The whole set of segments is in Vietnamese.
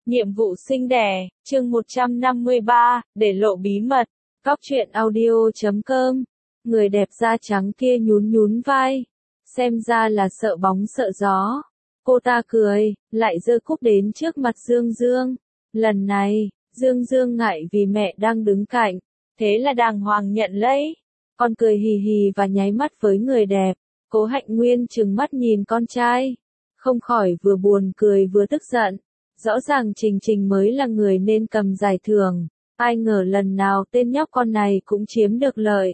Nhiệm vụ sinh đẻ, chương 153, để lộ bí mật. Cóc truyện audio.com. Người đẹp da trắng kia nhún nhún vai. Xem ra là sợ bóng sợ gió. Cô ta cười, lại giơ cúp đến trước mặt Dương Dương. Lần này, Dương Dương ngại vì mẹ đang đứng cạnh. Thế là đàng hoàng nhận lấy. Con cười hì hì và nháy mắt với người đẹp. Cố Hạnh Nguyên trừng mắt nhìn con trai. Không khỏi vừa buồn cười vừa tức giận. Rõ ràng Trình Trình mới là người nên cầm giải thưởng, ai ngờ lần nào tên nhóc con này cũng chiếm được lợi.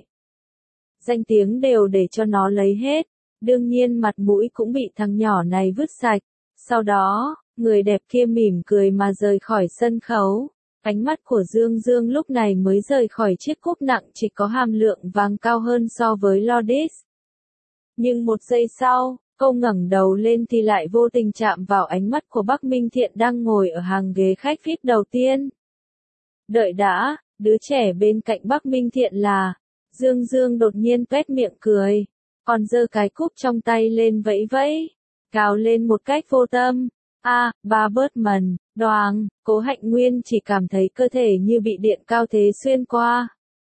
Danh tiếng đều để cho nó lấy hết, đương nhiên mặt mũi cũng bị thằng nhỏ này vứt sạch. Sau đó, người đẹp kia mỉm cười mà rời khỏi sân khấu. Ánh mắt của Dương Dương lúc này mới rời khỏi chiếc cúp nặng chỉ có hàm lượng vàng cao hơn so với Lodis. Nhưng một giây sau, cô ngẩng đầu lên thì lại vô tình chạm vào ánh mắt của Bắc Minh Thiện đang ngồi ở hàng ghế khách VIP đầu tiên. Đợi đã, đứa trẻ bên cạnh Bắc Minh Thiện là... Dương Dương đột nhiên tuét miệng cười, còn giơ cái cúp trong tay lên vẫy vẫy, cào lên một cách vô tâm. Ba bớt mần, đoàng, Cố Hạnh Nguyên chỉ cảm thấy cơ thể như bị điện cao thế xuyên qua.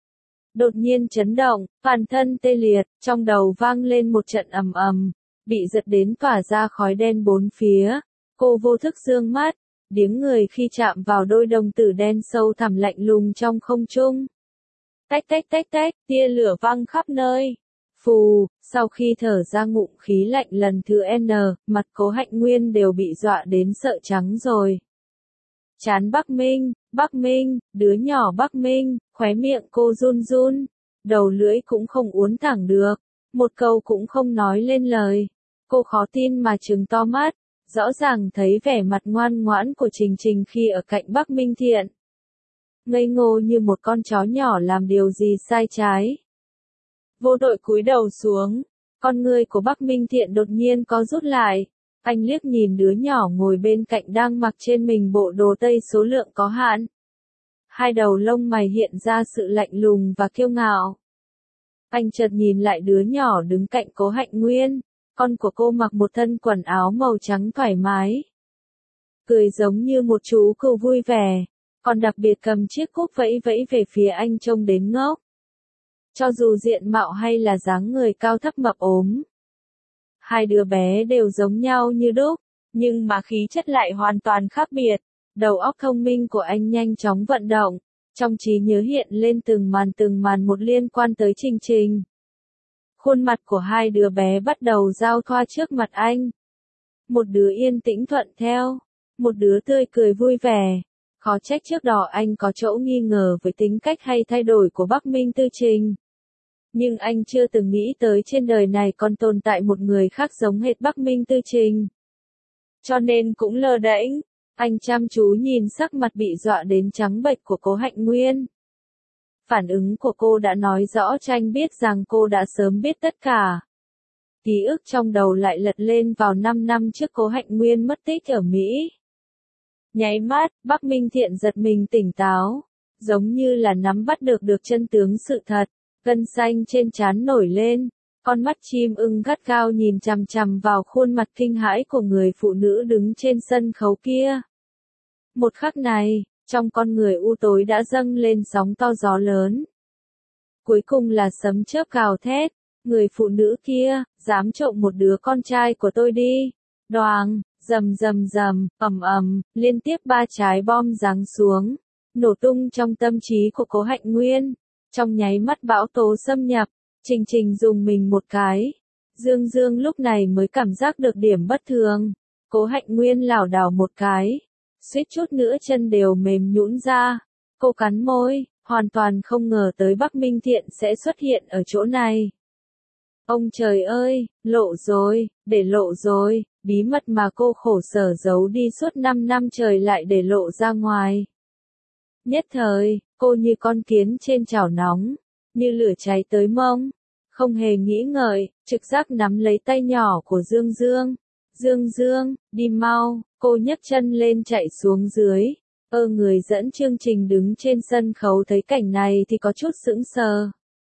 Đột nhiên chấn động, toàn thân tê liệt, trong đầu vang lên một trận ầm ầm. Bị giật đến tỏa ra khói đen bốn phía, cô vô thức dương mắt, điếng người khi chạm vào đôi đồng tử đen sâu thẳm lạnh lùng trong không trung. Tách tách tách tách, tia lửa văng khắp nơi. Phù, sau khi thở ra ngụm khí lạnh lần thứ N, mặt Cố Hạnh Nguyên đều bị dọa đến sợ trắng rồi. Chán Bắc Minh, đứa nhỏ Bắc Minh, khóe miệng cô run run, đầu lưỡi cũng không uốn thẳng được. Một câu cũng không nói lên lời. Cô khó tin mà trừng to mắt, rõ ràng thấy vẻ mặt ngoan ngoãn của Trình Trình khi ở cạnh Bắc Minh Thiện. Ngây ngô như một con chó nhỏ làm điều gì sai trái. Vô đội cúi đầu xuống, con người của Bắc Minh Thiện đột nhiên co rút lại. Anh liếc nhìn đứa nhỏ ngồi bên cạnh đang mặc trên mình bộ đồ tây số lượng có hạn. Hai đầu lông mày hiện ra sự lạnh lùng và kiêu ngạo. Anh chợt nhìn lại đứa nhỏ đứng cạnh Cố Hạnh Nguyên, con của cô mặc một thân quần áo màu trắng thoải mái. Cười giống như một chú cừu vui vẻ, còn đặc biệt cầm chiếc cúp vẫy vẫy về phía anh trông đến ngốc. Cho dù diện mạo hay là dáng người cao thấp mập ốm, hai đứa bé đều giống nhau như đúc, nhưng mà khí chất lại hoàn toàn khác biệt. Đầu óc thông minh của anh nhanh chóng vận động. Trong trí nhớ hiện lên từng màn một liên quan tới Trình Trình. Khuôn mặt của hai đứa bé bắt đầu giao thoa trước mặt anh. Một đứa yên tĩnh thuận theo, một đứa tươi cười vui vẻ. Khó trách trước đó anh có chỗ nghi ngờ với tính cách hay thay đổi của Bắc Minh Tư Trình. Nhưng anh chưa từng nghĩ tới trên đời này còn tồn tại một người khác giống hệt Bắc Minh Tư Trình. Cho nên cũng lơ đễnh. Anh chăm chú nhìn sắc mặt bị dọa đến trắng bệch của Cố Hạnh Nguyên. Phản ứng của cô đã nói rõ cho anh biết rằng cô đã sớm biết tất cả. Ký ức trong đầu lại lật lên vào 5 năm trước Cố Hạnh Nguyên mất tích ở Mỹ. Nháy mắt, Bắc Minh Thiện giật mình tỉnh táo, giống như là nắm bắt được chân tướng sự thật, gân xanh trên trán nổi lên, con mắt chim ưng gắt gao nhìn chằm chằm vào khuôn mặt kinh hãi của người phụ nữ đứng trên sân khấu kia. Một khắc này, trong con người u tối đã dâng lên sóng to gió lớn. Cuối cùng là sấm chớp gào thét, người phụ nữ kia, dám trộm một đứa con trai của tôi đi. Đoàng, rầm rầm rầm, ầm ầm, liên tiếp 3 trái bom giáng xuống, nổ tung trong tâm trí của Cố Hạnh Nguyên. Trong nháy mắt bão tố xâm nhập, Trình Trình dùng mình một cái. Dương Dương lúc này mới cảm giác được điểm bất thường. Cố Hạnh Nguyên lảo đảo một cái, suýt chút nữa chân đều mềm nhũn ra. Cô cắn môi, hoàn toàn không ngờ tới Bắc Minh Thiện sẽ xuất hiện ở chỗ này. Ông trời ơi, lộ rồi, để lộ rồi, bí mật mà cô khổ sở giấu đi suốt 5 năm trời lại để lộ ra ngoài. Nhất thời, cô như con kiến trên chảo nóng, như lửa cháy tới mông. Không hề nghĩ ngợi, trực giác nắm lấy tay nhỏ của Dương Dương. Dương Dương, đi mau, cô nhấc chân lên chạy xuống dưới. Người dẫn chương trình đứng trên sân khấu thấy cảnh này thì có chút sững sờ.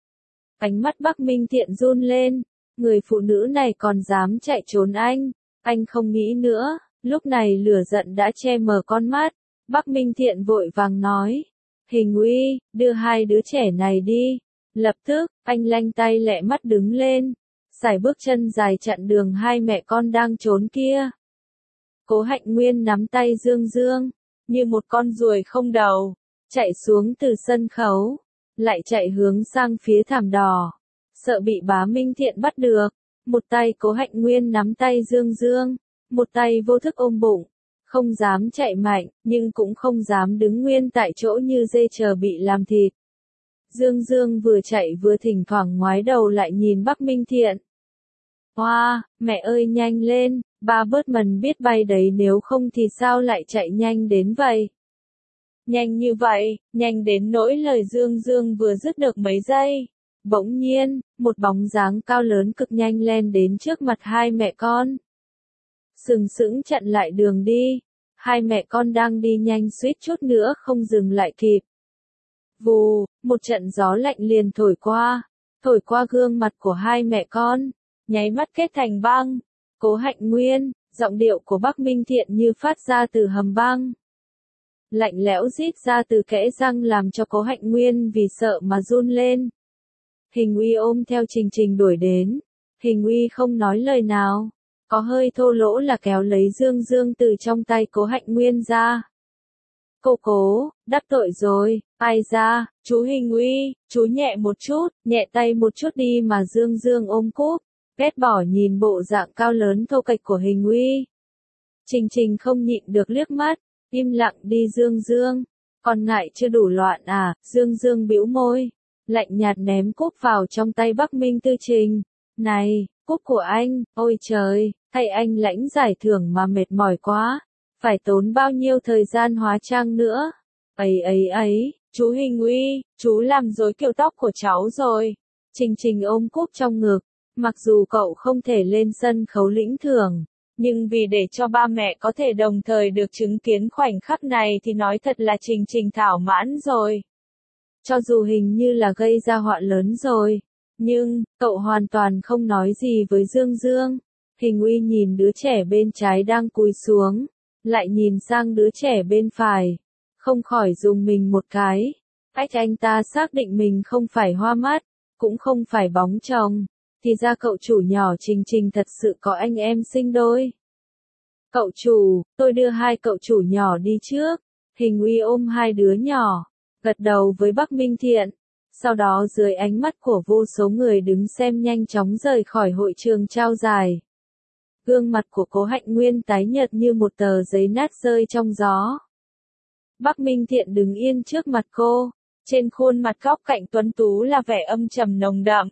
Ánh mắt Bắc Minh Thiện run lên, người phụ nữ này còn dám chạy trốn anh không nghĩ nữa, lúc này lửa giận đã che mờ con mắt, Bắc Minh Thiện vội vàng nói. Hình uy, đưa hai đứa trẻ này đi. Lập tức, anh lanh tay lẹ mắt đứng lên. Sải bước chân dài chặn đường hai mẹ con đang trốn kia. Cố Hạnh Nguyên nắm tay Dương Dương, như một con ruồi không đầu, chạy xuống từ sân khấu, lại chạy hướng sang phía thảm đỏ. Sợ bị Bá Minh Thiện bắt được, một tay Cố Hạnh Nguyên nắm tay Dương Dương, một tay vô thức ôm bụng, không dám chạy mạnh, nhưng cũng không dám đứng nguyên tại chỗ như dê chờ bị làm thịt. Dương Dương vừa chạy vừa thỉnh thoảng ngoái đầu lại nhìn Bắc Minh Thiện. Hoa, mẹ ơi nhanh lên, ba bớt mần biết bay đấy nếu không thì sao lại chạy nhanh đến vậy? Nhanh như vậy, nhanh đến nỗi lời Dương Dương vừa dứt được mấy giây. Bỗng nhiên, một bóng dáng cao lớn cực nhanh len đến trước mặt hai mẹ con. Sừng sững chặn lại đường đi. Hai mẹ con đang đi nhanh suýt chút nữa không dừng lại kịp. Vù, một trận gió lạnh liền thổi qua gương mặt của hai mẹ con, nháy mắt kết thành băng. Cố Hạnh Nguyên, giọng điệu của Bắc Minh Thiện như phát ra từ hầm băng. Lạnh lẽo rít ra từ kẽ răng làm cho Cố Hạnh Nguyên vì sợ mà run lên. Hình uy ôm theo Trình Trình đuổi đến. Hình uy không nói lời nào, có hơi thô lỗ là kéo lấy Dương Dương từ trong tay Cố Hạnh Nguyên ra. Cô Cố, đắc tội rồi, ai ra, chú Hình uy, chú nhẹ một chút, nhẹ tay một chút đi mà Dương Dương ôm cúp, ghét bỏ nhìn bộ dạng cao lớn thô kệch của Hình uy. Trình Trình không nhịn được liếc mắt, im lặng đi Dương Dương, còn ngại chưa đủ loạn à, Dương Dương bĩu môi, lạnh nhạt ném cúp vào trong tay Bắc Minh Tư Trình. Này, cúp của anh, ôi trời, thay anh lãnh giải thưởng mà mệt mỏi quá, phải tốn bao nhiêu thời gian hóa trang nữa. Ấy, chú Hình uy, chú làm rối kiểu tóc của cháu rồi. Trình Trình ôm cúp trong ngực, mặc dù cậu không thể lên sân khấu lĩnh thưởng, nhưng vì để cho ba mẹ có thể đồng thời được chứng kiến khoảnh khắc này thì nói thật là Trình Trình thỏa mãn rồi. Cho dù hình như là gây ra họa lớn rồi, nhưng, cậu hoàn toàn không nói gì với Dương Dương. Hình uy nhìn đứa trẻ bên trái đang cúi xuống, lại nhìn sang đứa trẻ bên phải, không khỏi rùng mình một cái. Anh ta xác định mình không phải hoa mắt, cũng không phải bóng chồng, thì ra cậu chủ nhỏ Trình Trình thật sự có anh em sinh đôi. Cậu chủ, tôi đưa hai cậu chủ nhỏ đi trước. Hình uy ôm hai đứa nhỏ, gật đầu với Bắc Minh Thiện. Sau đó dưới ánh mắt của vô số người đứng xem nhanh chóng rời khỏi hội trường trao giải. Gương mặt của Cố Hạnh Nguyên tái nhợt như một tờ giấy nát rơi trong gió. Bắc Minh Thiện đứng yên trước mặt cô, trên khuôn mặt góc cạnh tuấn tú là vẻ âm trầm nồng đậm.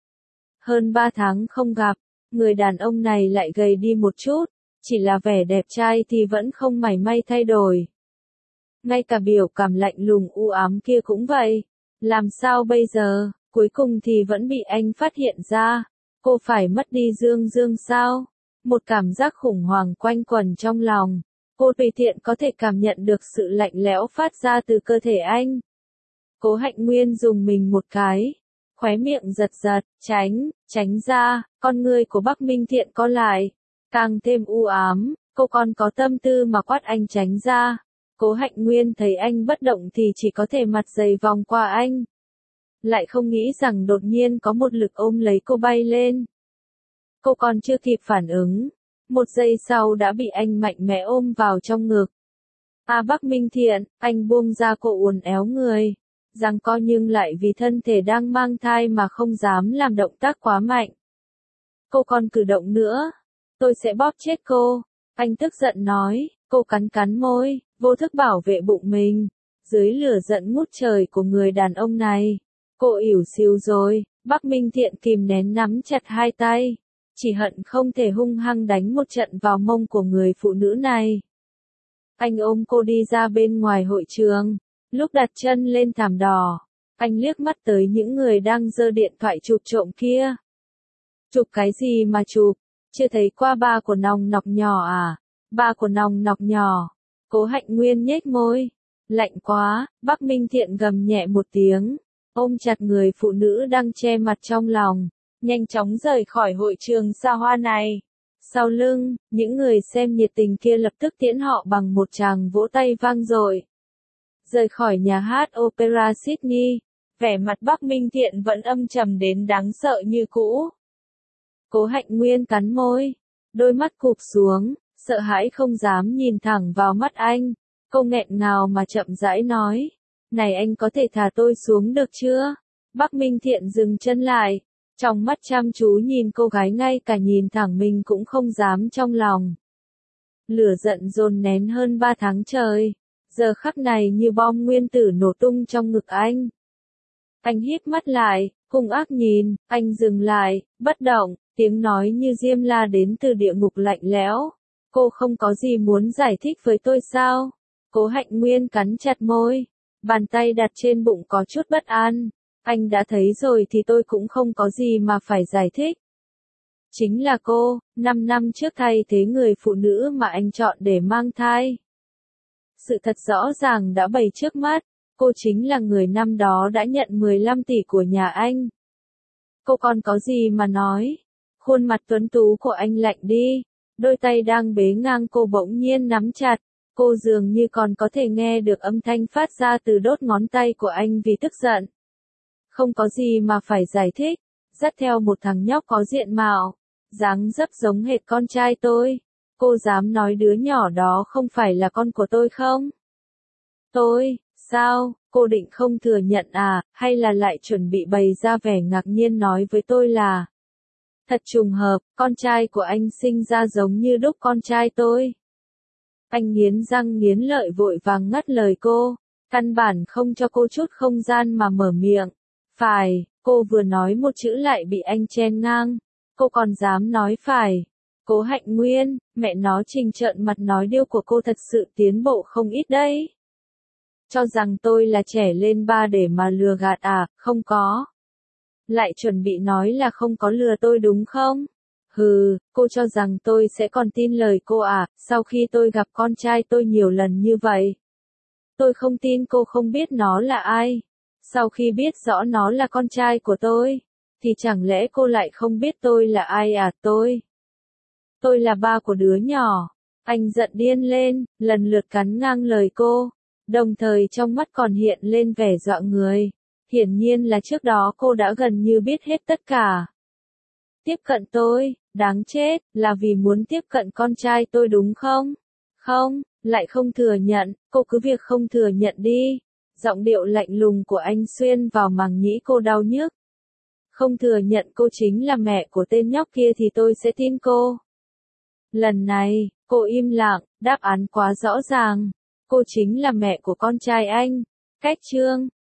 Hơn 3 tháng không gặp, người đàn ông này lại gầy đi một chút, chỉ là vẻ đẹp trai thì vẫn không mảy may thay đổi. Ngay cả biểu cảm lạnh lùng u ám kia cũng vậy. Làm sao bây giờ, cuối cùng thì vẫn bị anh phát hiện ra. Cô phải mất đi Dương Dương sao? Một cảm giác khủng hoảng quanh quẩn trong lòng. Cô tùy tiện có thể cảm nhận được sự lạnh lẽo phát ra từ cơ thể anh. Cố Hạnh Nguyên dùng mình một cái, khóe miệng giật giật, tránh ra, con người của Bắc Minh Thiện co lại, càng thêm u ám, cô còn có tâm tư mà quát anh tránh ra. Cố Hạnh Nguyên thấy anh bất động thì chỉ có thể mặt dày vòng qua anh. Lại không nghĩ rằng đột nhiên có một lực ôm lấy cô bay lên. Cô còn chưa kịp phản ứng, một giây sau đã bị anh mạnh mẽ ôm vào trong ngực. Bắc Minh Thiện, anh buông ra cô uốn éo người, giằng co nhưng lại vì thân thể đang mang thai mà không dám làm động tác quá mạnh. Cô còn cử động nữa, tôi sẽ bóp chết cô, anh tức giận nói. Cô cắn môi, vô thức bảo vệ bụng mình. Dưới lửa giận ngút trời của người đàn ông này, cô ỉu xìu rồi. Bắc Minh Thiện kìm nén nắm chặt hai tay, chỉ hận không thể hung hăng đánh một trận vào mông của người phụ nữ này. Anh ôm cô đi ra bên ngoài hội trường. Lúc đặt chân lên thảm đỏ, anh liếc mắt tới những người đang giơ điện thoại chụp trộm kia. Chụp cái gì mà chụp? Chưa thấy qua ba của nòng nọc nhỏ à? Ba của nòng nọc nhỏ. Cố Hạnh Nguyên nhếch môi. Lạnh quá, Bắc Minh Thiện gầm nhẹ một tiếng, ôm chặt người phụ nữ đang che mặt trong lòng, nhanh chóng rời khỏi hội trường xa hoa này. Sau lưng, những người xem nhiệt tình kia lập tức tiễn họ bằng một tràng vỗ tay vang dội. Rời khỏi nhà hát Opera Sydney, vẻ mặt Bắc Minh Thiện vẫn âm trầm đến đáng sợ như cũ. Cố Hạnh Nguyên cắn môi, đôi mắt cụp xuống, sợ hãi không dám nhìn thẳng vào mắt anh. Cô nghẹn ngào mà chậm rãi nói, này anh có thể thả tôi xuống được chưa? Bắc Minh Thiện dừng chân lại, trong mắt chăm chú nhìn cô gái, ngay cả nhìn thẳng mình cũng không dám trong lòng. Lửa giận dồn nén hơn 3 tháng trời, giờ khắc này như bom nguyên tử nổ tung trong ngực anh. Anh híp mắt lại, hung ác nhìn, anh dừng lại, bất động, tiếng nói như diêm la đến từ địa ngục lạnh lẽo. Cô không có gì muốn giải thích với tôi sao? Cố Hạnh Nguyên cắn chặt môi, bàn tay đặt trên bụng có chút bất an. Anh đã thấy rồi thì tôi cũng không có gì mà phải giải thích. Chính là cô, 5 năm trước thay thế người phụ nữ mà anh chọn để mang thai. Sự thật rõ ràng đã bày trước mắt, cô chính là người năm đó đã nhận 15 tỷ của nhà anh. Cô còn có gì mà nói? Khuôn mặt tuấn tú của anh lạnh đi, đôi tay đang bế ngang cô bỗng nhiên nắm chặt. Cô dường như còn có thể nghe được âm thanh phát ra từ đốt ngón tay của anh vì tức giận. Không có gì mà phải giải thích, dắt theo một thằng nhóc có diện mạo, dáng dấp giống hệt con trai tôi. Cô dám nói đứa nhỏ đó không phải là con của tôi không? Tôi, sao, cô định không thừa nhận à, hay là lại chuẩn bị bày ra vẻ ngạc nhiên nói với tôi là thật trùng hợp, con trai của anh sinh ra giống như đúc con trai tôi. Anh nghiến răng nghiến lợi vội vàng ngắt lời cô, căn bản không cho cô chút không gian mà mở miệng. Phải, cô vừa nói một chữ lại bị anh chen ngang. Cô còn dám nói phải. Cố Hạnh Nguyên, mẹ nó, Trình trợn mặt nói điêu của cô thật sự tiến bộ không ít đấy. Cho rằng tôi là trẻ lên ba để mà lừa gạt à, không có. Lại chuẩn bị nói là không có lừa tôi đúng không? Hừ, cô cho rằng tôi sẽ còn tin lời cô à, sau khi tôi gặp con trai tôi nhiều lần như vậy. Tôi không tin cô không biết nó là ai. Sau khi biết rõ nó là con trai của tôi, thì chẳng lẽ cô lại không biết tôi là ai à? Tôi là ba của đứa nhỏ. Anh giận điên lên, lần lượt cắn ngang lời cô, đồng thời trong mắt còn hiện lên vẻ dọa người. Hiển nhiên là trước đó cô đã gần như biết hết tất cả. Tiếp cận tôi, đáng chết, là vì muốn tiếp cận con trai tôi đúng không? Không, lại không thừa nhận, cô cứ việc không thừa nhận đi. Giọng điệu lạnh lùng của anh xuyên vào màng nhĩ cô đau nhức. Không thừa nhận cô chính là mẹ của tên nhóc kia thì tôi sẽ tin cô. Lần này, cô im lặng, đáp án quá rõ ràng. Cô chính là mẹ của con trai anh. Cách chương